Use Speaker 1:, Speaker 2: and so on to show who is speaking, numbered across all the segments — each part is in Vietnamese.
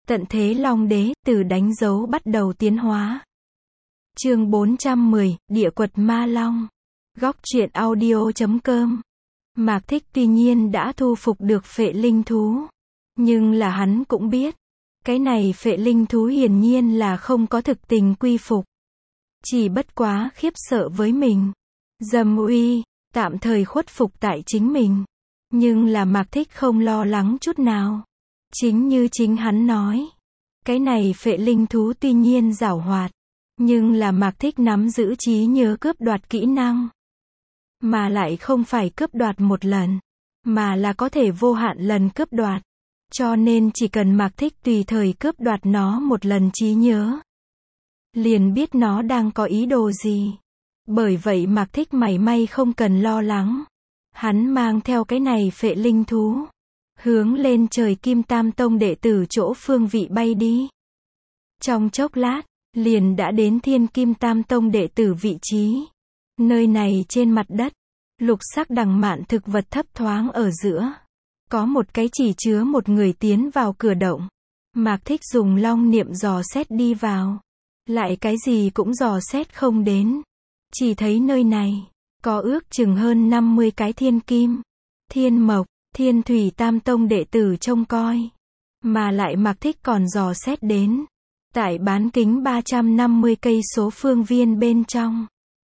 Speaker 1: Tận thế Long Đế, từ đánh dấu bắt đầu tiến hóa. Chương 410, Địa Quật Ma Long. Góc truyện audio.com. Mạc Thích tuy nhiên đã thu phục được phệ linh thú. Nhưng là hắn cũng biết, cái này phệ linh thú hiển nhiên là không có thực tình quy phục. Chỉ bất quá khiếp sợ với mình. Dâm uy, tạm thời khuất phục tại chính mình. Nhưng là Mạc Thích không lo lắng chút nào. Chính như chính hắn nói. Cái này phệ linh thú tuy nhiên giảo hoạt. Nhưng là Mạc Thích nắm giữ trí nhớ cướp đoạt kỹ năng. Mà lại không phải cướp đoạt một lần. Mà là có thể vô hạn lần cướp đoạt. Cho nên chỉ cần Mạc Thích tùy thời cướp đoạt nó một lần trí nhớ. Liền biết nó đang có ý đồ gì. Bởi vậy Mạc Thích mảy may không cần lo lắng. Hắn mang theo cái này phệ linh thú. Hướng lên trời Kim Tam Tông đệ tử chỗ phương vị bay đi. Trong chốc lát, liền đã đến Thiên Kim Tam Tông đệ tử vị trí. Nơi này trên mặt đất, lục sắc đằng mạn thực vật thấp thoáng ở giữa. Có một cái chỉ chứa một người tiến vào cửa động. Mạc Thích dùng long niệm dò xét đi vào. Lại cái gì cũng dò xét không đến. Chỉ thấy nơi này, có ước chừng hơn 50 cái thiên kim, thiên mộc, thiên thủy tam tông đệ tử trông coi. Mà lại Mạc Thích còn dò xét đến. Tại bán kính 350 cây số phương viên bên trong.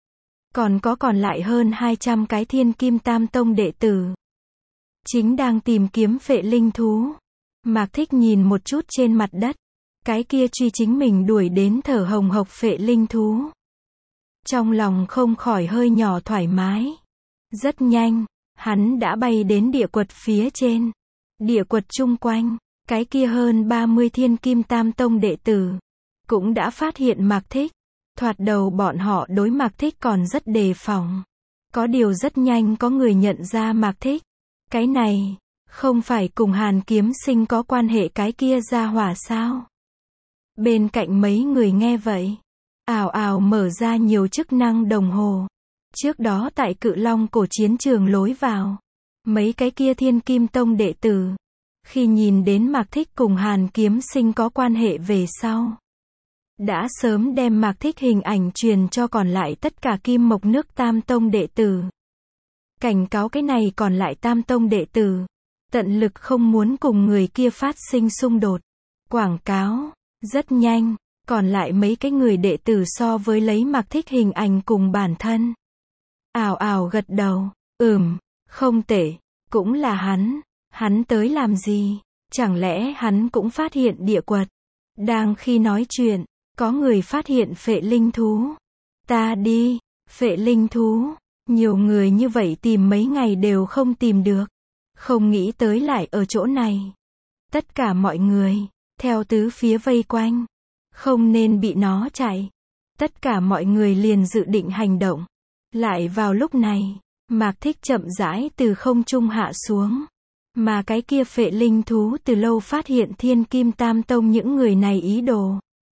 Speaker 1: Còn lại hơn 200 cái thiên kim tam tông đệ tử. Chính đang tìm kiếm phệ linh thú. Mạc Thích nhìn một chút trên mặt đất. Cái kia truy chính mình đuổi đến thở hồng hộc phệ linh thú. Trong lòng không khỏi hơi nhỏ thoải mái. Rất nhanh, hắn đã bay đến địa quật phía trên. Địa quật chung quanh, cái kia hơn 30 thiên kim tam tông đệ tử. Cũng đã phát hiện Mạc Thích. Thoạt đầu bọn họ đối Mạc Thích còn rất đề phòng. Có điều rất nhanh có người nhận ra Mạc Thích. Cái này, không phải cùng Hàn Kiếm Sinh có quan hệ cái kia ra hỏa sao? Bên cạnh mấy người nghe vậy. Ào ào mở ra nhiều chức năng đồng hồ. Trước đó tại Cự Long cổ chiến trường lối vào. Mấy cái kia thiên kim tông đệ tử. Khi nhìn đến Mạc Thích cùng Hàn Kiếm Sinh có quan hệ về sau. Đã sớm đem Mạc Thích hình ảnh truyền cho còn lại tất cả kim mộc nước tam tông đệ tử. Cảnh cáo cái này còn lại tam tông đệ tử. Tận lực không muốn cùng người kia phát sinh xung đột. Quảng cáo. Rất nhanh. Còn lại mấy cái người đệ tử so với lấy Mạc Thích hình ảnh cùng bản thân. Ào ào gật đầu. Không tệ. Cũng là hắn. Hắn tới làm gì? Chẳng lẽ hắn cũng phát hiện địa quật? Đang khi nói chuyện, có người phát hiện phệ linh thú. Ta đi. Phệ linh thú. Nhiều người như vậy tìm mấy ngày đều không tìm được. Không nghĩ tới lại ở chỗ này. Tất cả mọi người, theo tứ phía vây quanh. Không nên bị nó chạy. Tất cả mọi người liền dự định hành động. Lại vào lúc này, Mạc Thích chậm rãi từ không trung hạ xuống. Mà cái kia phệ linh thú từ lâu phát hiện thiên kim tam tông những người này ý đồ.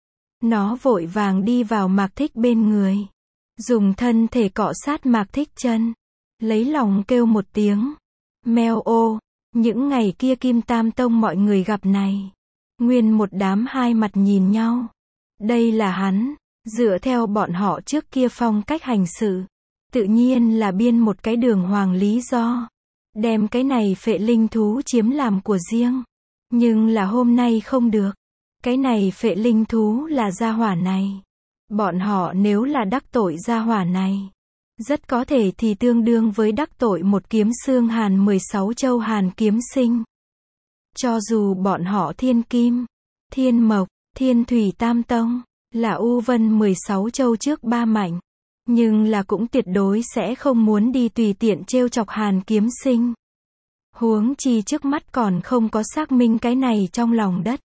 Speaker 1: Nó vội vàng đi vào Mạc Thích bên người. Dùng thân thể cọ sát Mạc Thích chân. Lấy lòng kêu một tiếng. Meo ô. Những ngày kia kim tam tông mọi người gặp này. Nguyên một đám hai mặt nhìn nhau. Đây là hắn. Dựa theo bọn họ trước kia phong cách hành sự. Tự nhiên là biên một cái đường hoàng lý do. Đem cái này phệ linh thú chiếm làm của riêng. Nhưng là hôm nay không được. Cái này phệ linh thú là gia hỏa này. Bọn họ nếu là đắc tội gia hỏa này. Rất có thể thì tương đương với đắc tội một kiếm xương Hàn 16 châu Hàn Kiếm Sinh. Cho dù bọn họ thiên kim, thiên mộc, thiên thủy tam tông, là U Vân 16 châu trước ba mạnh. Nhưng là cũng tuyệt đối sẽ không muốn đi tùy tiện trêu chọc Hàn Kiếm Sinh. Huống chi trước mắt còn không có xác minh cái này trong lòng đất.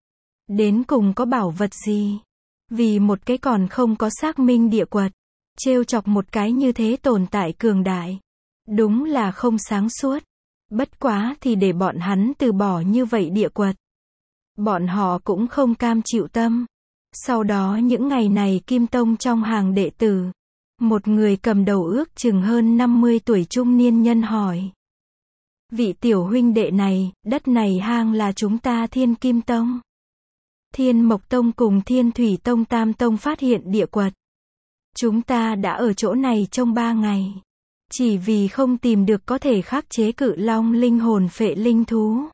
Speaker 1: Đến cùng có bảo vật gì? Vì một cái còn không có xác minh địa quật. Trêu chọc một cái như thế tồn tại cường đại. Đúng là không sáng suốt. Bất quá thì để bọn hắn từ bỏ như vậy địa quật. Bọn họ cũng không cam chịu tâm. Sau đó những ngày này Kim Tông trong hàng đệ tử. Một người cầm đầu ước chừng hơn 50 tuổi trung niên nhân hỏi. Vị tiểu huynh đệ này, đất này hang là chúng ta Thiên Kim Tông. Thiên Mộc Tông cùng Thiên Thủy Tông Tam Tông phát hiện địa quật. Chúng ta đã ở chỗ này trong 3 ngày. Chỉ vì không tìm được có thể khắc chế cự long linh hồn phệ linh thú.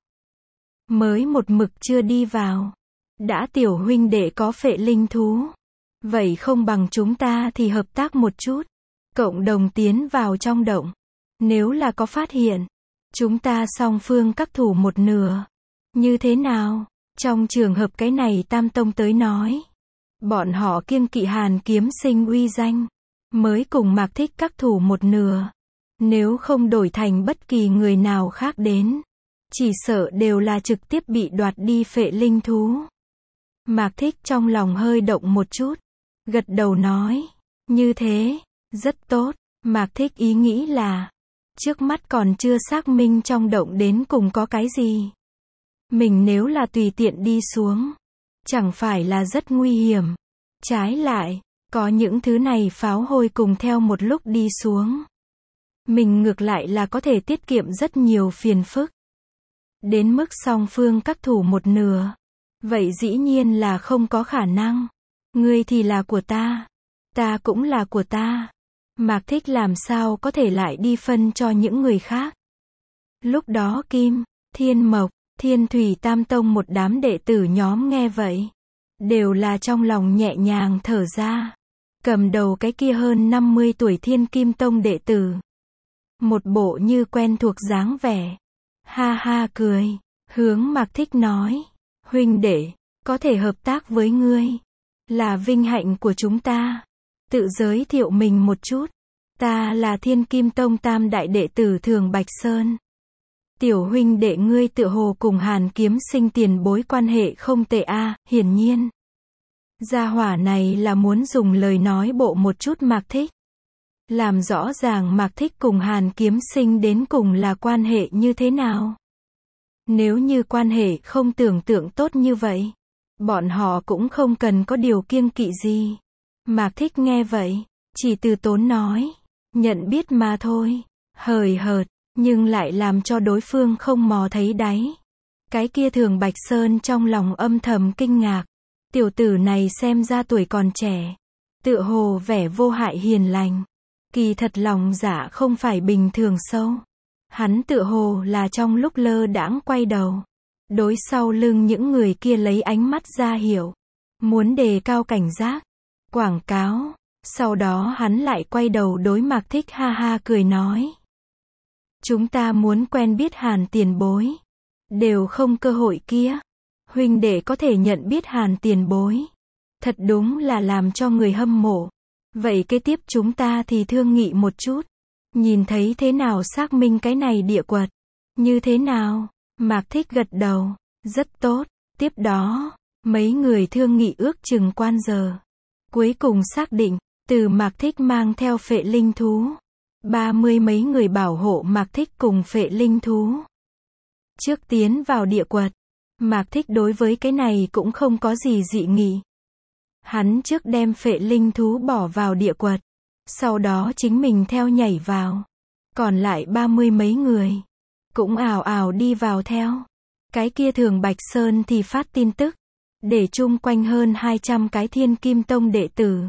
Speaker 1: Mới một mực chưa đi vào. Đã tiểu huynh đệ có phệ linh thú. Vậy không bằng chúng ta thì hợp tác một chút. Cộng đồng tiến vào trong động. Nếu là có phát hiện. Chúng ta song phương các thủ một nửa. Như thế nào? Trong trường hợp cái này Tam Tông tới nói. Bọn họ kiêng kỵ Hàn Kiếm Sinh uy danh. Mới cùng Mạc Thích các thủ một nửa. Nếu không đổi thành bất kỳ người nào khác đến. Chỉ sợ đều là trực tiếp bị đoạt đi phệ linh thú. Mạc Thích trong lòng hơi động một chút. Gật đầu nói. Như thế, rất tốt. Mạc Thích ý nghĩ là. Trước mắt còn chưa xác minh trong động đến cùng có cái gì. Mình nếu là tùy tiện đi xuống. Chẳng phải là rất nguy hiểm. Trái lại, có những thứ này pháo hôi cùng theo một lúc đi xuống. Mình ngược lại là có thể tiết kiệm rất nhiều phiền phức. Đến mức song phương các thủ một nửa. Vậy dĩ nhiên là không có khả năng. Ngươi thì là của ta. Ta cũng là của ta. Mạc Thích làm sao có thể lại đi phân cho những người khác. Lúc đó Kim, Thiên Mộc, Thiên Thủy Tam Tông một đám đệ tử nhóm nghe vậy. Đều là trong lòng nhẹ nhàng thở ra. Cầm đầu cái kia hơn 50 tuổi Thiên Kim Tông đệ tử. Một bộ như quen thuộc dáng vẻ. Ha ha cười. Hướng Mạc Thích nói. Huynh đệ, có thể hợp tác với ngươi. Là vinh hạnh của chúng ta. Tự giới thiệu mình một chút. Ta là Thiên Kim Tông Tam Đại đệ tử Thường Bạch Sơn. Tiểu huynh đệ ngươi tựa hồ cùng Hàn Kiếm Sinh tiền bối quan hệ không tệ a, hiển nhiên. Gia hỏa này là muốn dùng lời nói bộ một chút Mạc Thích. Làm rõ ràng Mạc Thích cùng Hàn Kiếm Sinh đến cùng là quan hệ như thế nào. Nếu như quan hệ không tưởng tượng tốt như vậy, bọn họ cũng không cần có điều kiêng kỵ gì. Mạc Thích nghe vậy, chỉ từ tốn nói, nhận biết mà thôi, hời hợt, nhưng lại làm cho đối phương không mò thấy đáy. Cái kia Thường Bạch Sơn trong lòng âm thầm kinh ngạc, tiểu tử này xem ra tuổi còn trẻ, tựa hồ vẻ vô hại hiền lành, kỳ thật lòng dạ không phải bình thường sâu. Hắn tựa hồ là trong lúc lơ đãng quay đầu, đối sau lưng những người kia lấy ánh mắt ra hiệu, muốn đề cao cảnh giác, quảng cáo. Sau đó hắn lại quay đầu đối Mạc Thích ha ha cười nói. Chúng ta muốn quen biết Hàn tiền bối. Đều không cơ hội kia. Huynh đệ có thể nhận biết Hàn tiền bối. Thật đúng là làm cho người hâm mộ. Vậy kế tiếp chúng ta thì thương nghị một chút. Nhìn thấy thế nào xác minh cái này địa quật. Như thế nào? Mạc Thích gật đầu. Rất tốt. Tiếp đó, mấy người thương nghị ước chừng quan giờ. Cuối cùng xác định. Từ Mạc Thích mang theo phệ linh thú. 30 mấy người bảo hộ Mạc Thích cùng phệ linh thú. Trước tiến vào địa quật, Mạc Thích đối với cái này cũng không có gì dị nghị. Hắn trước đem phệ linh thú bỏ vào địa quật. Sau đó chính mình theo nhảy vào. Còn lại 30 mấy người. Cũng ào ào đi vào theo. Cái kia Thường Bạch Sơn thì phát tin tức. Để chung quanh hơn 200 cái Thiên Kim Tông đệ tử.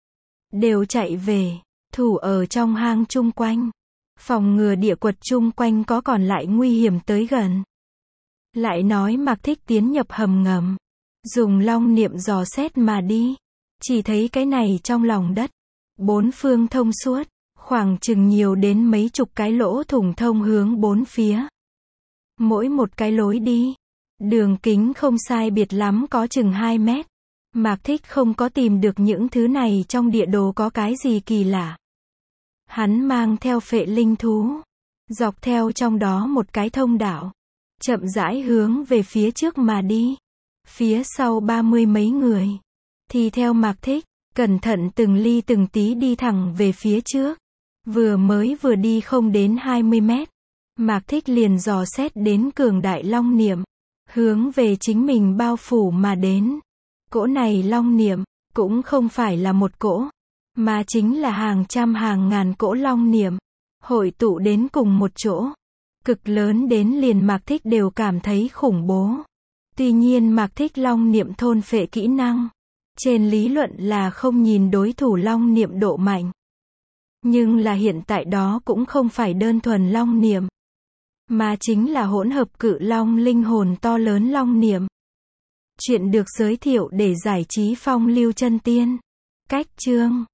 Speaker 1: Đều chạy về, thủ ở trong hang chung quanh. Phòng ngừa địa quật chung quanh có còn lại nguy hiểm tới gần. Lại nói Mạc Thích tiến nhập hầm ngầm. Dùng long niệm dò xét mà đi. Chỉ thấy cái này trong lòng đất. 4 phương thông suốt. Khoảng chừng nhiều đến mấy chục cái lỗ thủng thông hướng 4 phía. Mỗi một cái lối đi. Đường kính không sai biệt lắm có chừng 2 mét. Mạc Thích không có tìm được những thứ này trong địa đồ có cái gì kỳ lạ. Hắn mang theo phệ linh thú. Dọc theo trong đó một cái thông đạo. Chậm rãi hướng về phía trước mà đi. Phía sau 30 mấy người. Thì theo Mạc Thích, cẩn thận từng ly từng tí đi thẳng về phía trước. Vừa đi không đến 20 mét. Mạc Thích liền dò xét đến cường đại long niệm. Hướng về chính mình bao phủ mà đến. Cỗ này long niệm, cũng không phải là một cỗ, mà chính là hàng trăm hàng ngàn cỗ long niệm, hội tụ đến cùng một chỗ. Cực lớn đến liền Mạc Thích đều cảm thấy khủng bố. Tuy nhiên Mạc Thích long niệm thôn phệ kỹ năng. Trên lý luận là không nhìn đối thủ long niệm độ mạnh. Nhưng là hiện tại đó cũng không phải đơn thuần long niệm. Mà chính là hỗn hợp cự long linh hồn to lớn long niệm. Chuyện được giới thiệu để giải trí phong lưu chân tiên. Cách chương